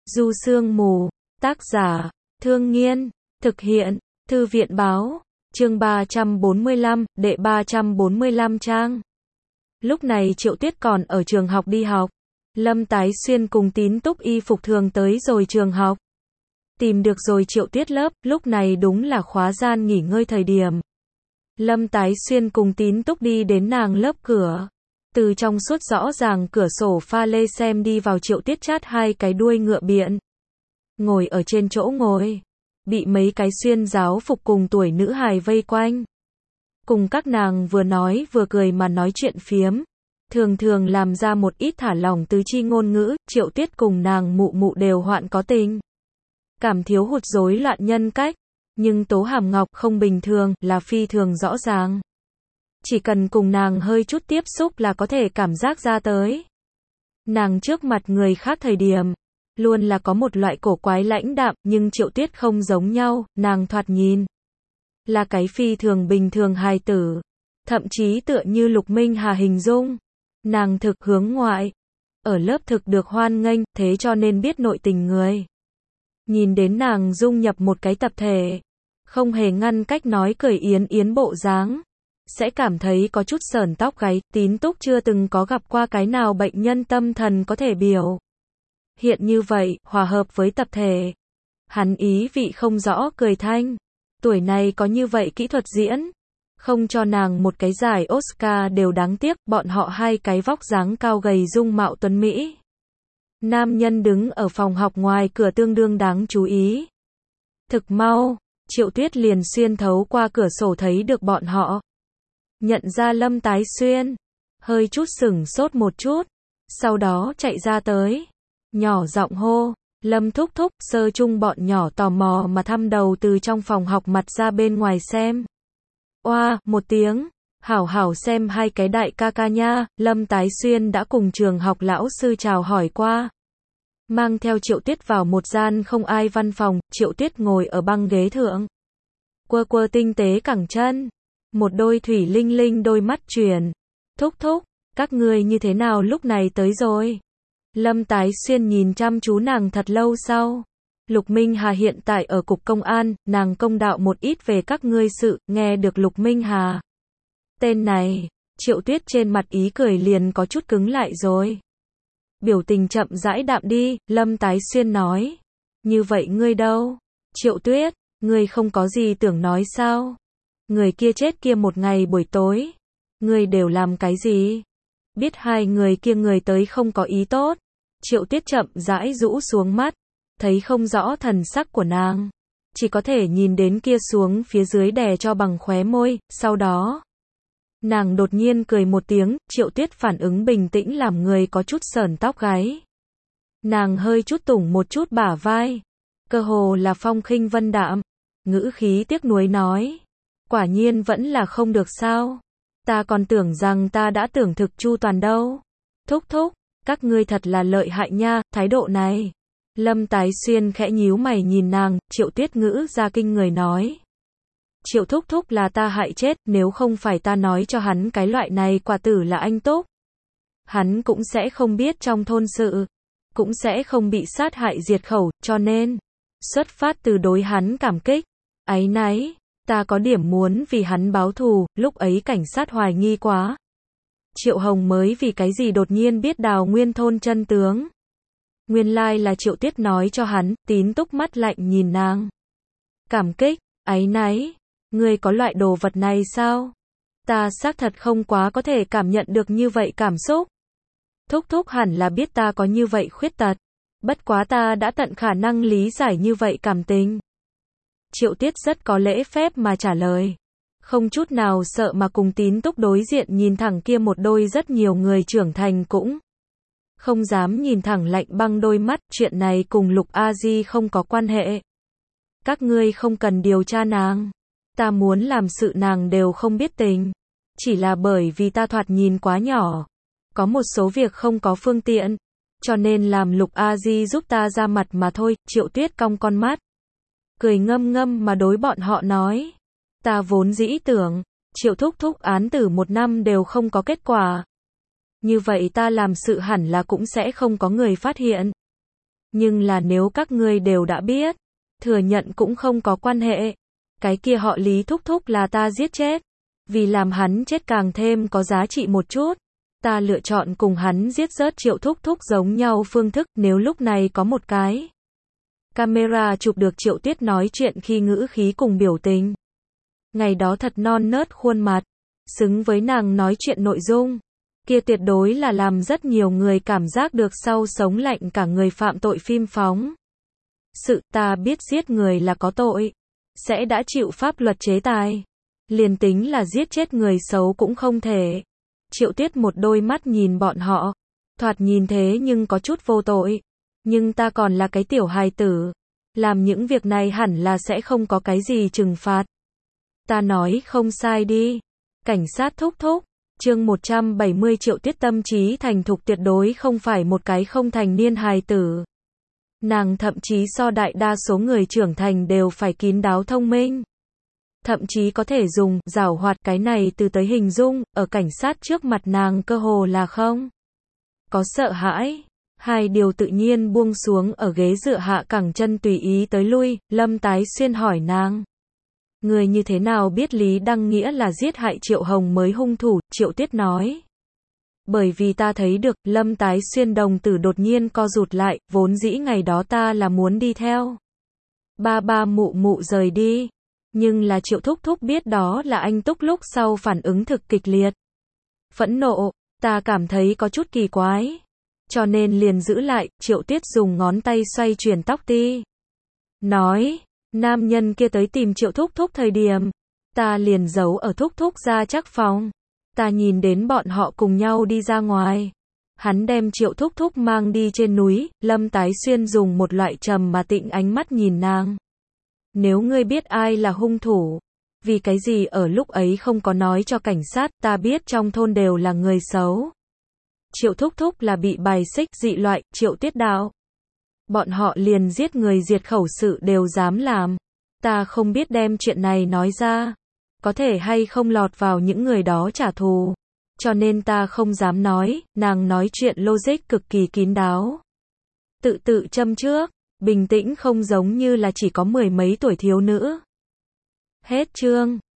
Du Sương Mù, tác giả, Thương Nghiên, thực hiện, Thư viện báo, chương 345, đệ 345 trang. Lúc này Triệu Tuyết còn ở trường học đi học. Lâm Tái Xuyên cùng Tín Túc y phục thường tới rồi trường học. Tìm được rồi Triệu Tuyết lớp, lúc này đúng là khóa gian nghỉ ngơi thời điểm. Lâm Tái Xuyên cùng Tín Túc đi đến nàng lớp cửa. Từ trong suốt rõ ràng cửa sổ pha lê xem đi vào Triệu Tuyết chát hai cái đuôi ngựa biện. Ngồi ở trên chỗ ngồi. Bị mấy cái xuyên giáo phục cùng tuổi nữ hài vây quanh. Cùng các nàng vừa nói vừa cười mà nói chuyện phiếm. Thường thường làm ra một ít thả lỏng tứ chi ngôn ngữ, Triệu Tuyết cùng nàng mụ mụ đều hoạn có tình. Cảm thiếu hụt rối loạn nhân cách. Nhưng Tố Hàm Ngọc không bình thường, là phi thường rõ ràng. Chỉ cần cùng nàng hơi chút tiếp xúc là có thể cảm giác ra tới. Nàng trước mặt người khác thời điểm, luôn là có một loại cổ quái lãnh đạm, nhưng Triệu Tuyết không giống nhau, nàng thoạt nhìn là cái phi thường bình thường hài tử. Thậm chí tựa như Lục Minh Hà hình dung. Nàng thực hướng ngoại. Ở lớp thực được hoan nghênh, thế cho nên biết nội tình người. Nhìn đến nàng dung nhập một cái tập thể. Không hề ngăn cách nói cười yến yến bộ dáng. Sẽ cảm thấy có chút sởn tóc gáy. Tín Túc chưa từng có gặp qua cái nào bệnh nhân tâm thần có thể biểu hiện như vậy, hòa hợp với tập thể. Hắn ý vị không rõ cười thanh. Tuổi này có như vậy kỹ thuật diễn. Không cho nàng một cái giải Oscar đều đáng tiếc, bọn họ hai cái vóc dáng cao gầy dung mạo tuấn Mỹ. Nam nhân đứng ở phòng học ngoài cửa tương đương đáng chú ý. Thực mau, Triệu Tuyết liền xuyên thấu qua cửa sổ thấy được bọn họ. Nhận ra Lâm Tái Xuyên. Hơi chút sửng sốt một chút. Sau đó chạy ra tới. Nhỏ giọng hô. Lâm thúc thúc, sơ chung bọn nhỏ tò mò mà thăm đầu từ trong phòng học mặt ra bên ngoài xem. Oa, một tiếng. Hảo hảo xem hai cái đại ca ca nha. Lâm Tái Xuyên đã cùng trường học lão sư chào hỏi qua. Mang theo Triệu Tuyết vào một gian không ai văn phòng. Triệu Tuyết ngồi ở băng ghế thượng. Quơ quơ tinh tế cẳng chân. Một đôi thủy linh linh đôi mắt chuyển. Thúc thúc, các ngươi như thế nào lúc này tới rồi? Lâm Tái Xuyên nhìn chăm chú nàng thật lâu sau. Lục Minh Hà hiện tại ở cục công an, nàng công đạo một ít về các ngươi sự, nghe được Lục Minh Hà. Tên này, Triệu Tuyết trên mặt ý cười liền có chút cứng lại rồi. Biểu tình chậm rãi đạm đi, Lâm Tái Xuyên nói. Như vậy ngươi đâu? Triệu Tuyết, ngươi không có gì tưởng nói sao? Người kia chết kia một ngày buổi tối. Ngươi đều làm cái gì? Biết hai người kia người tới không có ý tốt. Triệu Tuyết chậm rãi rũ xuống mắt. Thấy không rõ thần sắc của nàng. Chỉ có thể nhìn đến kia xuống phía dưới đè cho bằng khóe môi. Sau đó, nàng đột nhiên cười một tiếng. Triệu Tuyết phản ứng bình tĩnh làm người có chút sởn tóc gáy. Nàng hơi chút tủng một chút bả vai. Cơ hồ là phong khinh vân đạm. Ngữ khí tiếc nuối nói. Quả nhiên vẫn là không được sao. Ta còn tưởng rằng ta đã tưởng thực chu toàn đâu. Thúc thúc, các ngươi thật là lợi hại nha, thái độ này. Lâm Tái Xuyên khẽ nhíu mày nhìn nàng, Triệu Tuyết ngữ ra kinh người nói. Triệu thúc thúc là ta hại chết, nếu không phải ta nói cho hắn cái loại này quả tử là anh Túc. Hắn cũng sẽ không biết trong thôn sự. Cũng sẽ không bị sát hại diệt khẩu, cho nên. Xuất phát từ đối hắn cảm kích. Áy náy. Ta có điểm muốn vì hắn báo thù, lúc ấy cảnh sát hoài nghi quá. Triệu Hồng mới vì cái gì đột nhiên biết Đào Nguyên thôn chân tướng. Nguyên lai là Triệu Tuyết nói cho hắn. Tín Túc mắt lạnh nhìn nàng. Cảm kích, áy náy. Ngươi có loại đồ vật này sao? Ta xác thật không quá có thể cảm nhận được như vậy cảm xúc. Thúc thúc hẳn là biết ta có như vậy khuyết tật. Bất quá ta đã tận khả năng lý giải như vậy cảm tình. Triệu Tuyết rất có lễ phép mà trả lời. Không chút nào sợ mà cùng Tín Túc đối diện nhìn thẳng kia một đôi rất nhiều người trưởng thành cũng không dám nhìn thẳng lạnh băng đôi mắt. Chuyện này cùng Lục A Di không có quan hệ. Các ngươi không cần điều tra nàng. Ta muốn làm sự nàng đều không biết tình. Chỉ là bởi vì ta thoạt nhìn quá nhỏ. Có một số việc không có phương tiện. Cho nên làm Lục A Di giúp ta ra mặt mà thôi. Triệu Tuyết cong con mắt. Cười ngâm ngâm mà đối bọn họ nói. Ta vốn dĩ tưởng, Triệu thúc thúc án tử 1 năm đều không có kết quả. Như vậy ta làm sự hẳn là cũng sẽ không có người phát hiện. Nhưng là nếu các ngươi đều đã biết, thừa nhận cũng không có quan hệ. Cái kia họ Lý thúc thúc là ta giết chết. Vì làm hắn chết càng thêm có giá trị một chút, ta lựa chọn cùng hắn giết rớt Triệu thúc thúc giống nhau phương thức. Nếu lúc này có một cái camera chụp được Triệu Tuyết nói chuyện khi ngữ khí cùng biểu tình, ngày đó thật non nớt khuôn mặt, xứng với nàng nói chuyện nội dung, kia tuyệt đối là làm rất nhiều người cảm giác được sau sống lạnh cả người phạm tội phim phóng. Sự ta biết giết người là có tội, sẽ đã chịu pháp luật chế tài. Liền tính là giết chết người xấu cũng không thể. Triệu Tuyết một đôi mắt nhìn bọn họ, thoạt nhìn thế nhưng có chút vô tội. Nhưng ta còn là cái tiểu hài tử, làm những việc này hẳn là sẽ không có cái gì trừng phạt. Ta nói không sai đi. Cảnh sát thúc thúc, chương 170 Triệu Tuyết tâm trí thành thục tuyệt đối không phải một cái không thành niên hài tử. Nàng thậm chí so đại đa số người trưởng thành đều phải kín đáo thông minh. Thậm chí có thể dùng giảo hoạt cái này từ tới hình dung, ở cảnh sát trước mặt nàng cơ hồ là không có sợ hãi. Hai điều tự nhiên buông xuống ở ghế dựa hạ cẳng chân tùy ý tới lui. Lâm Tái Xuyên hỏi nàng, người như thế nào biết Lý Đăng Nghĩa là giết hại Triệu Hồng mới hung thủ? Triệu Tuyết nói, bởi vì ta thấy được. Lâm Tái Xuyên đồng tử đột nhiên co rụt lại, vốn dĩ ngày đó ta là muốn đi theo ba mụ mụ rời đi, nhưng là Triệu thúc thúc biết đó là anh Túc lúc sau phản ứng thực kịch liệt, phẫn nộ, ta cảm thấy có chút kỳ quái, cho nên liền giữ lại. Triệu Tuyết dùng ngón tay xoay chuyển tóc ti, nói, nam nhân kia tới tìm Triệu thúc thúc thời điểm, ta liền giấu ở thúc thúc ra chắc phòng. Ta nhìn đến bọn họ cùng nhau đi ra ngoài. Hắn đem Triệu thúc thúc mang đi trên núi. Lâm Tái Xuyên dùng một loại trầm mà tĩnh ánh mắt nhìn nàng. Nếu ngươi biết ai là hung thủ, vì cái gì ở lúc ấy không có nói cho cảnh sát? Ta biết trong thôn đều là người xấu. Triệu thúc thúc là bị bài xích dị loại. Triệu Tuyết đạo, bọn họ liền giết người diệt khẩu sự đều dám làm. Ta không biết đem chuyện này nói ra, có thể hay không lọt vào những người đó trả thù, cho nên ta không dám nói. Nàng nói chuyện logic cực kỳ kín đáo, tự châm trước, bình tĩnh không giống như là chỉ có mười mấy tuổi thiếu nữ. Hết chương.